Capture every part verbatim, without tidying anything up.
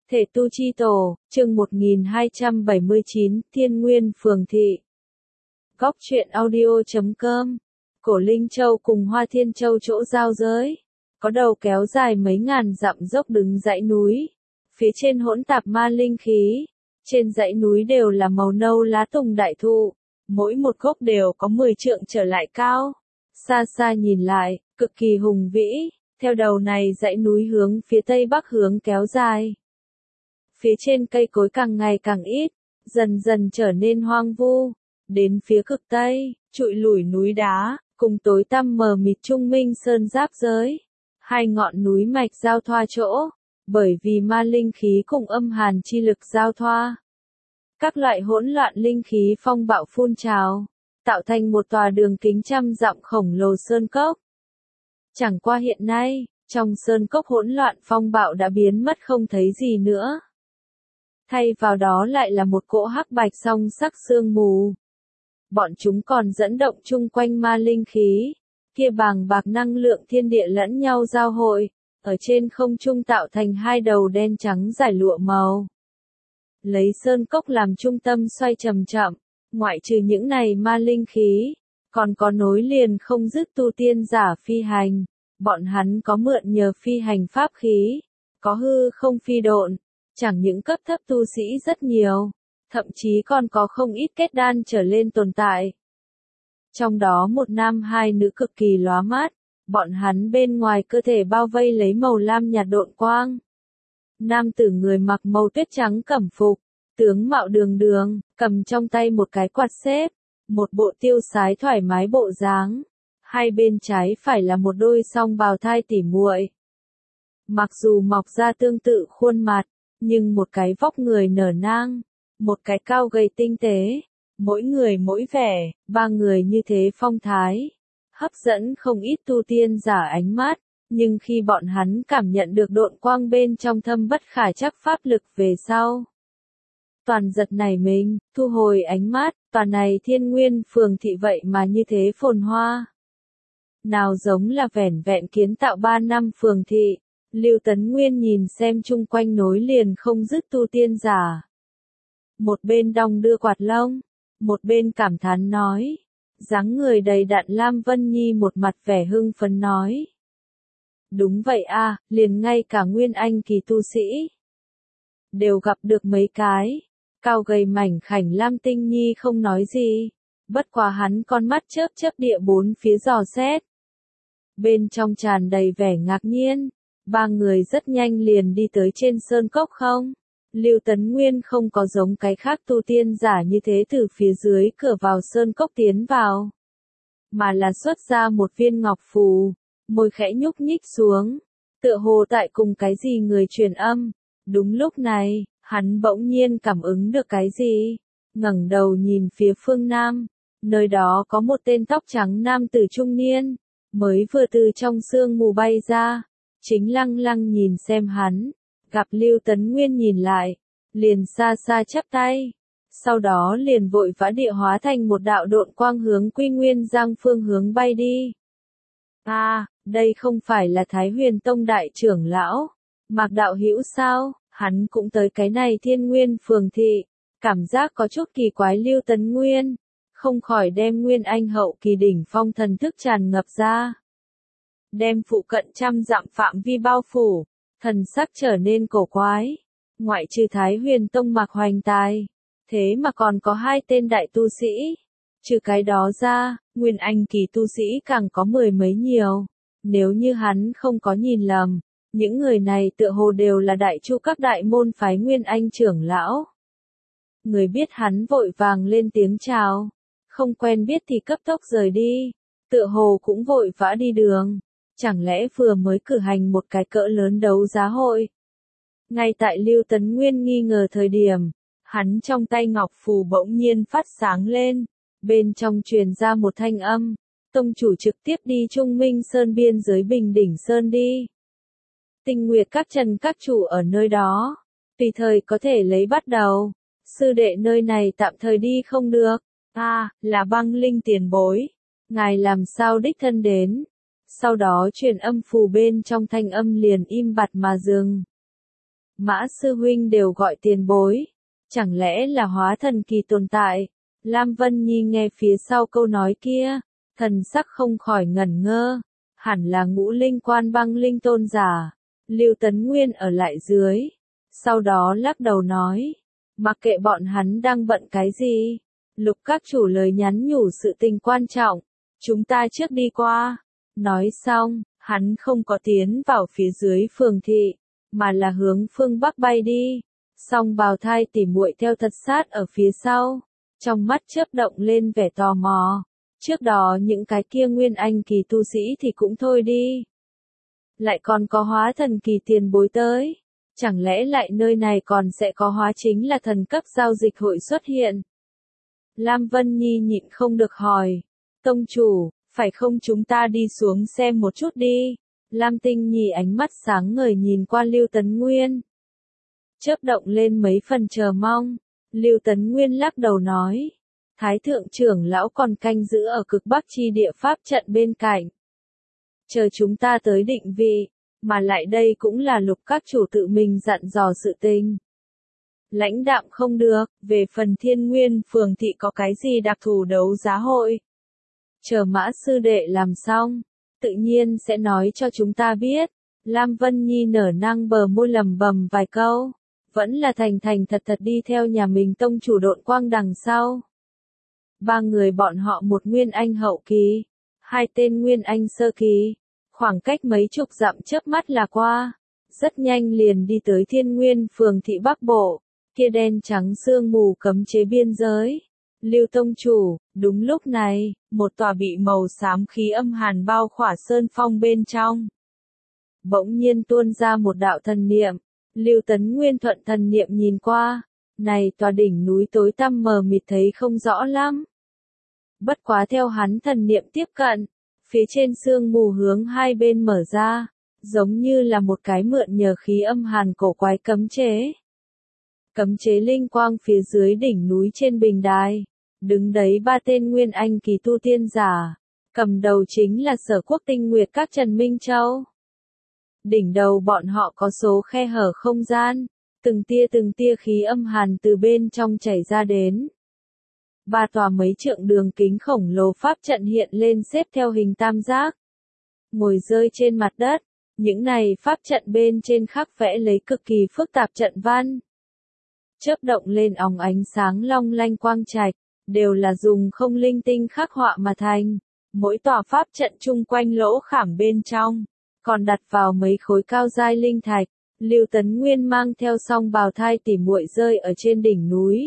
Thể tu chi tổ, chương một nghìn hai trăm bảy mươi chín, Thiên Nguyên Phường Thị. Góc truyện audio chấm com. Cổ Linh Châu cùng Hoa Thiên Châu chỗ giao giới. Có đầu kéo dài mấy ngàn dặm dốc đứng dãy núi. Phía trên hỗn tạp ma linh khí. Trên dãy núi đều là màu nâu lá tùng đại thụ. Mỗi một gốc đều có mười trượng trở lại cao. Xa xa nhìn lại, cực kỳ hùng vĩ. Theo đầu này dãy núi hướng phía tây bắc hướng kéo dài. Phía trên cây cối càng ngày càng ít, dần dần trở nên hoang vu. Đến phía cực tây, trụi lủi núi đá, cùng tối tăm mờ mịt Trung Minh Sơn giáp giới. Hai ngọn núi mạch giao thoa chỗ, bởi vì ma linh khí cùng âm hàn chi lực giao thoa. Các loại hỗn loạn linh khí phong bạo phun trào, tạo thành một tòa đường kính trăm dặm khổng lồ sơn cốc. Chẳng qua hiện nay, trong sơn cốc hỗn loạn phong bạo đã biến mất không thấy gì nữa. Thay vào đó lại là một cỗ hắc bạch song sắc sương mù. Bọn chúng còn dẫn động chung quanh ma linh khí, kia bàng bạc năng lượng thiên địa lẫn nhau giao hội, ở trên không trung tạo thành hai đầu đen trắng giải lụa màu. Lấy sơn cốc làm trung tâm xoay chậm chậm, ngoại trừ những này ma linh khí, còn có nối liền không dứt tu tiên giả phi hành, bọn hắn có mượn nhờ phi hành pháp khí, có hư không phi độn. Chẳng những cấp thấp tu sĩ rất nhiều, thậm chí còn có không ít kết đan trở lên tồn tại. Trong đó một nam hai nữ cực kỳ lóa mắt, bọn hắn bên ngoài cơ thể bao vây lấy màu lam nhạt độn quang. Nam tử người mặc màu tuyết trắng cẩm phục, tướng mạo đường đường, cầm trong tay một cái quạt xếp, một bộ tiêu sái thoải mái bộ dáng. Hai bên trái phải là một đôi song bào thai tỉ muội. Mặc dù mọc ra tương tự khuôn mặt, nhưng một cái vóc người nở nang, một cái cao gầy tinh tế, mỗi người mỗi vẻ, ba người như thế phong thái, hấp dẫn không ít tu tiên giả ánh mắt, nhưng khi bọn hắn cảm nhận được độn quang bên trong thâm bất khả trắc pháp lực về sau. Toàn giật nảy mình, thu hồi ánh mắt, toàn này Thiên Nguyên Phường Thị vậy mà như thế phồn hoa. Nào giống là vẻn vẹn kiến tạo ba năm phường thị. Lưu Tấn Nguyên nhìn xem chung quanh nối liền không dứt tu tiên giả. Một bên đong đưa quạt lông, một bên cảm thán nói. Dáng người đầy đặn Lam Vân Nhi một mặt vẻ hưng phấn nói. Đúng vậy a, liền ngay cả Nguyên Anh kỳ tu sĩ. Đều gặp được mấy cái. Cao gầy mảnh khảnh Lam Tinh Nhi không nói gì. Bất quá hắn con mắt chớp chớp địa bốn phía dò xét. Bên trong tràn đầy vẻ ngạc nhiên. Ba người rất nhanh liền đi tới trên sơn cốc không? Lưu Tấn Nguyên không có giống cái khác tu tiên giả như thế từ phía dưới cửa vào sơn cốc tiến vào. Mà là xuất ra một viên ngọc phù, môi khẽ nhúc nhích xuống. Tựa hồ tại cùng cái gì người truyền âm. Đúng lúc này, hắn bỗng nhiên cảm ứng được cái gì. Ngẩng đầu nhìn phía phương Nam. Nơi đó có một tên tóc trắng nam tử trung niên. Mới vừa từ trong sương mù bay ra. Chính lăng lăng nhìn xem hắn, gặp Lưu Tấn Nguyên nhìn lại, liền xa xa chắp tay, sau đó liền vội vã địa hóa thành một đạo độn quang hướng Quy Nguyên Giang phương hướng bay đi. À, đây không phải là Thái Huyền Tông đại trưởng lão, Mạc đạo hữu sao, hắn cũng tới cái này Thiên Nguyên Phường Thị, cảm giác có chút kỳ quái. Lưu Tấn Nguyên, không khỏi đem Nguyên Anh hậu kỳ đỉnh phong thần thức tràn ngập ra. Đem phụ cận trăm dặm phạm vi bao phủ, thần sắc trở nên cổ quái. Ngoại trừ Thái Huyền Tông Mạc Hoành Tài, thế mà còn có hai tên đại tu sĩ. Trừ cái đó ra, Nguyên Anh kỳ tu sĩ càng có mười mấy nhiều. Nếu như hắn không có nhìn lầm, những người này tựa hồ đều là đại chu các đại môn phái Nguyên Anh trưởng lão. Người biết hắn vội vàng lên tiếng chào, không quen biết thì cấp tốc rời đi, tựa hồ cũng vội vã đi đường. Chẳng lẽ vừa mới cử hành một cái cỡ lớn đấu giá hội? Ngay tại Lưu Tấn Nguyên nghi ngờ thời điểm, hắn trong tay ngọc phù bỗng nhiên phát sáng lên, bên trong truyền ra một thanh âm, tông chủ trực tiếp đi Trung Minh Sơn biên giới Bình Đỉnh Sơn đi. Tinh Nguyệt các Trần các chủ ở nơi đó, tùy thời có thể lấy bắt đầu, sư đệ nơi này tạm thời đi không được. À, là Băng Linh tiền bối, ngài làm sao đích thân đến? Sau đó truyền âm phù bên trong thanh âm liền im bặt mà dừng. Mã sư huynh đều gọi tiền bối. Chẳng lẽ là hóa thần kỳ tồn tại? Lam Vân Nhi nghe phía sau câu nói kia, thần sắc không khỏi ngẩn ngơ. Hẳn là ngũ linh quan băng linh tôn giả. Lưu Tấn Nguyên ở lại dưới. Sau đó lắc đầu nói. Mặc kệ bọn hắn đang bận cái gì. Lục các chủ lời nhắn nhủ sự tình quan trọng. Chúng ta trước đi qua. Nói xong, hắn không có tiến vào phía dưới phường thị, mà là hướng phương Bắc bay đi. Song bào thai tỉ muội theo thật sát ở phía sau. Trong mắt chớp động lên vẻ tò mò. Trước đó những cái kia nguyên anh kỳ tu sĩ thì cũng thôi đi. Lại còn có hóa thần kỳ tiền bối tới. Chẳng lẽ lại nơi này còn sẽ có hóa chính là thần cấp giao dịch hội xuất hiện? Lam Vân Nhi nhịn không được hỏi. Tông chủ, phải không chúng ta đi xuống xem một chút đi? Lam Tinh Nhi ánh mắt sáng ngời nhìn qua Lưu Tấn Nguyên. Chớp động lên mấy phần chờ mong. Lưu Tấn Nguyên lắc đầu nói. Thái thượng trưởng lão còn canh giữ ở cực bắc chi địa pháp trận bên cạnh. Chờ chúng ta tới định vị, mà lại đây cũng là lục các chủ tự mình dặn dò sự tình. Lãnh đạm không được, về phần Thiên Nguyên phường thị có cái gì đặc thù đấu giá hội. Chờ Mã sư đệ làm xong, tự nhiên sẽ nói cho chúng ta biết. Lam Vân Nhi nở năng bờ môi lầm bầm vài câu, vẫn là thành thành thật thật đi theo nhà mình tông chủ Độn Quang đằng sau. Ba người bọn họ một nguyên anh hậu kỳ, hai tên nguyên anh sơ kỳ, khoảng cách mấy chục dặm chớp mắt là qua, rất nhanh liền đi tới Thiên Nguyên phường thị Bắc Bộ, kia đen trắng sương mù cấm chế biên giới. Lưu tông chủ, đúng lúc này, một tòa bị màu xám khí âm hàn bao khỏa sơn phong bên trong. Bỗng nhiên tuôn ra một đạo thần niệm, Lưu Tấn Nguyên thuận thần niệm nhìn qua, này tòa đỉnh núi tối tăm mờ mịt thấy không rõ lắm. Bất quá theo hắn thần niệm tiếp cận, phía trên sương mù hướng hai bên mở ra, giống như là một cái mượn nhờ khí âm hàn cổ quái cấm chế. Cấm chế linh quang phía dưới đỉnh núi trên bình đài, đứng đấy ba tên nguyên anh kỳ tu tiên giả, cầm đầu chính là Sở Quốc Tinh Nguyệt các Trần Minh Châu. Đỉnh đầu bọn họ có số khe hở không gian, từng tia từng tia khí âm hàn từ bên trong chảy ra đến. Ba tòa mấy trượng đường kính khổng lồ pháp trận hiện lên xếp theo hình tam giác, ngồi rơi trên mặt đất. Những này pháp trận bên trên khắc vẽ lấy cực kỳ phức tạp trận văn, chớp động lên óng ánh sáng long lanh quang trạch, đều là dùng không linh tinh khắc họa mà thành. Mỗi tòa pháp trận chung quanh lỗ khảm bên trong, còn đặt vào mấy khối cao giai linh thạch. Lưu Tấn Nguyên mang theo song bào thai tỉ muội rơi ở trên đỉnh núi.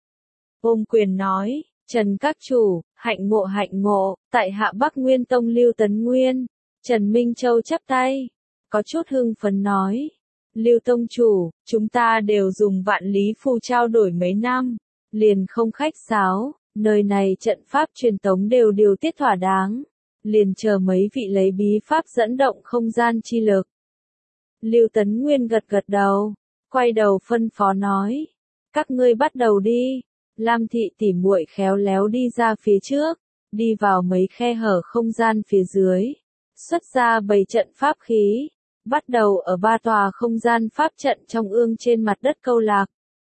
Ôm quyền nói, Trần các chủ, hạnh ngộ hạnh ngộ, tại hạ Bắc Nguyên Tông Lưu Tấn Nguyên. Trần Minh Châu chắp tay, có chút hưng phấn nói. Lưu tông chủ, chúng ta đều dùng vạn lý phù trao đổi mấy năm, liền không khách sáo, nơi này trận pháp truyền tống đều điều tiết thỏa đáng, liền chờ mấy vị lấy bí pháp dẫn động không gian chi lực. Lưu Tấn Nguyên gật gật đầu, quay đầu phân phó nói, các ngươi bắt đầu đi. Lam thị tỉ muội khéo léo đi ra phía trước, đi vào mấy khe hở không gian phía dưới, xuất ra bảy trận pháp khí, bắt đầu ở ba tòa không gian pháp trận trong ương trên mặt đất câu lạc.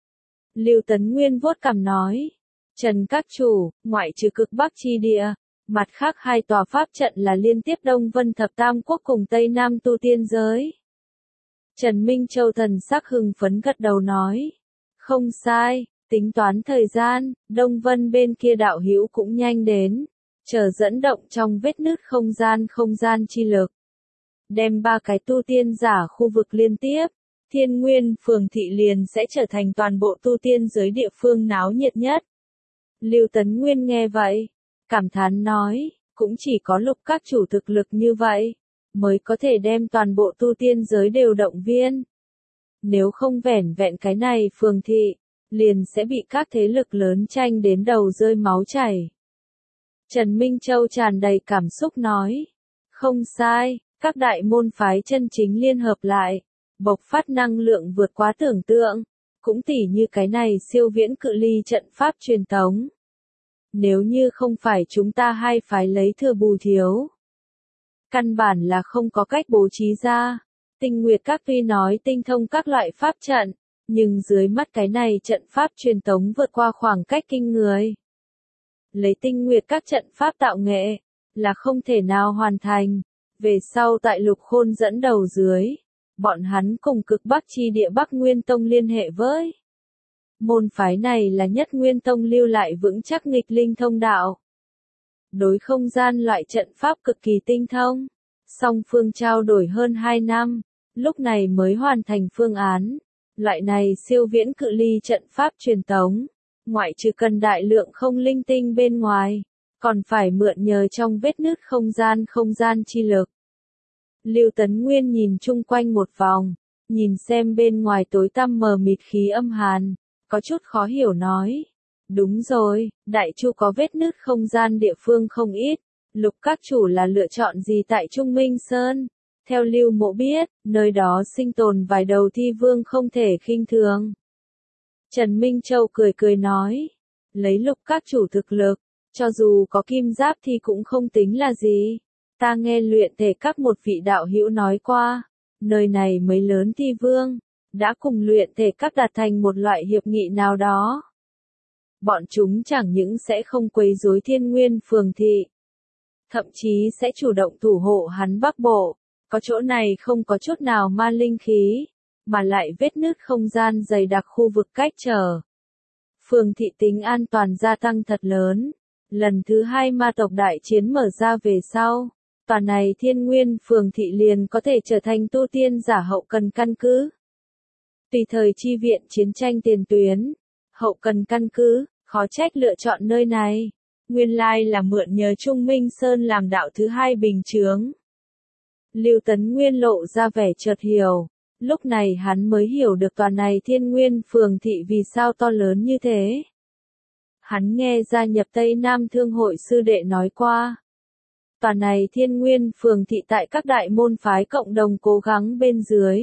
Lưu Tấn Nguyên vuốt cằm nói, Trần các chủ, ngoại trừ cực bắc chi địa, mặt khác hai tòa pháp trận là liên tiếp Đông Vân Thập Tam Quốc cùng Tây Nam tu tiên giới. Trần Minh Châu thần sắc hưng phấn gật đầu nói, không sai, tính toán thời gian, Đông Vân bên kia đạo hữu cũng nhanh đến, chờ dẫn động trong vết nứt không gian không gian chi lực. Đem ba cái tu tiên giả khu vực liên tiếp, Thiên Nguyên phường thị liền sẽ trở thành toàn bộ tu tiên giới địa phương náo nhiệt nhất. Lưu Tấn Nguyên nghe vậy, cảm thán nói, cũng chỉ có Lục các chủ thực lực như vậy, mới có thể đem toàn bộ tu tiên giới đều động viên. Nếu không vẻn vẹn cái này phường thị, liền sẽ bị các thế lực lớn tranh đến đầu rơi máu chảy. Trần Minh Châu tràn đầy cảm xúc nói, không sai, các đại môn phái chân chính liên hợp lại, bộc phát năng lượng vượt quá tưởng tượng, cũng tỉ như cái này siêu viễn cự ly trận pháp truyền tống. Nếu như không phải chúng ta hai phái lấy thừa bù thiếu, căn bản là không có cách bố trí ra, Tinh Nguyệt Các tuy nói tinh thông các loại pháp trận, nhưng dưới mắt cái này trận pháp truyền tống vượt qua khoảng cách kinh người. Lấy Tinh Nguyệt Các trận pháp tạo nghệ, là không thể nào hoàn thành. Về sau tại Lục Khôn dẫn đầu dưới, bọn hắn cùng cực Bắc chi địa Bắc Nguyên Tông liên hệ với. Môn phái này là nhất Nguyên Tông lưu lại vững chắc nghịch linh thông đạo. Đối không gian loại trận pháp cực kỳ tinh thông. Song phương trao đổi hơn hai năm, lúc này mới hoàn thành phương án. Loại này siêu viễn cự ly trận pháp truyền tống, ngoại trừ cần đại lượng không linh tinh bên ngoài, còn phải mượn nhờ trong vết nứt không gian không gian chi lực. Lưu Tấn Nguyên nhìn chung quanh một vòng, nhìn xem bên ngoài tối tăm mờ mịt khí âm hàn, có chút khó hiểu nói. Đúng rồi, Đại Chu có vết nứt không gian địa phương không ít, Lục các chủ là lựa chọn gì tại Trung Minh Sơn? Theo Lưu Mộ biết, nơi đó sinh tồn vài đầu thi vương không thể khinh thường. Trần Minh Châu cười cười nói, lấy Lục các chủ thực lực, cho dù có kim giáp thì cũng không tính là gì. Ta nghe luyện thể các một vị đạo hữu nói qua, nơi này mấy lớn thi vương, đã cùng luyện thể các đạt thành một loại hiệp nghị nào đó. Bọn chúng chẳng những sẽ không quấy rối Thiên Nguyên Phường thị, thậm chí sẽ chủ động thủ hộ hắn Bắc Bộ, có chỗ này không có chút nào ma linh khí, mà lại vết nứt không gian dày đặc khu vực cách trở. Phường thị tính an toàn gia tăng thật lớn, lần thứ hai ma tộc đại chiến mở ra về sau, tòa này Thiên Nguyên Phường thị liền có thể trở thành tu tiên giả hậu cần căn cứ. Tùy thời chi viện chiến tranh tiền tuyến, hậu cần căn cứ, khó trách lựa chọn nơi này. Nguyên lai là mượn nhờ Trung Minh Sơn làm đạo thứ hai bình chướng. Lưu Tấn Nguyên lộ ra vẻ chợt hiểu, lúc này hắn mới hiểu được tòa này Thiên Nguyên Phường thị vì sao to lớn như thế. Hắn nghe gia nhập Tây Nam Thương hội sư đệ nói qua. Tòa này Thiên Nguyên Phường thị tại các đại môn phái cộng đồng cố gắng bên dưới,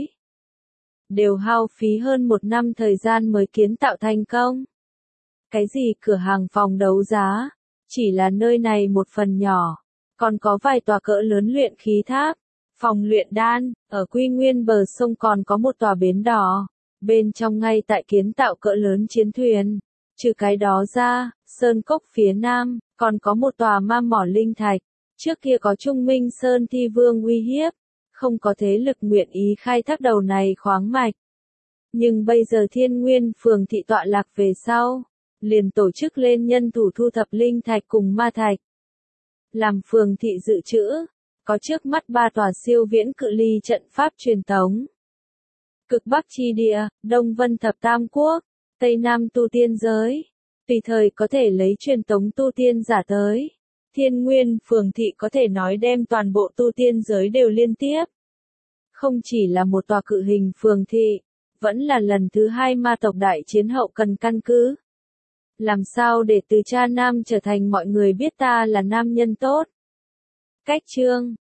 đều hao phí hơn một năm thời gian mới kiến tạo thành công. Cái gì cửa hàng phòng đấu giá, chỉ là nơi này một phần nhỏ, còn có vài tòa cỡ lớn luyện khí tháp, phòng luyện đan, ở Quy Nguyên bờ sông còn có một tòa bến đỏ, bên trong ngay tại kiến tạo cỡ lớn chiến thuyền. Trừ cái đó ra, Sơn Cốc phía nam, còn có một tòa ma mỏ linh thạch, trước kia có Trung Minh Sơn thi vương uy hiếp, không có thế lực nguyện ý khai thác đầu này khoáng mạch. Nhưng bây giờ Thiên Nguyên Phường thị tọa lạc về sau, liền tổ chức lên nhân thủ thu thập linh thạch cùng ma thạch. Làm phường thị dự trữ, có trước mắt ba tòa siêu viễn cự ly trận pháp truyền tống. Cực Bắc chi địa, Đông Vân thập tam quốc, Tây Nam tu tiên giới, tùy thời có thể lấy truyền tống tu tiên giả tới. Thiên Nguyên Phường thị có thể nói đem toàn bộ tu tiên giới đều liên tiếp. Không chỉ là một tòa cự hình phường thị, vẫn là lần thứ hai ma tộc đại chiến hậu cần căn cứ. Làm sao để từ cha nam trở thành mọi người biết ta là nam nhân tốt? Cách chương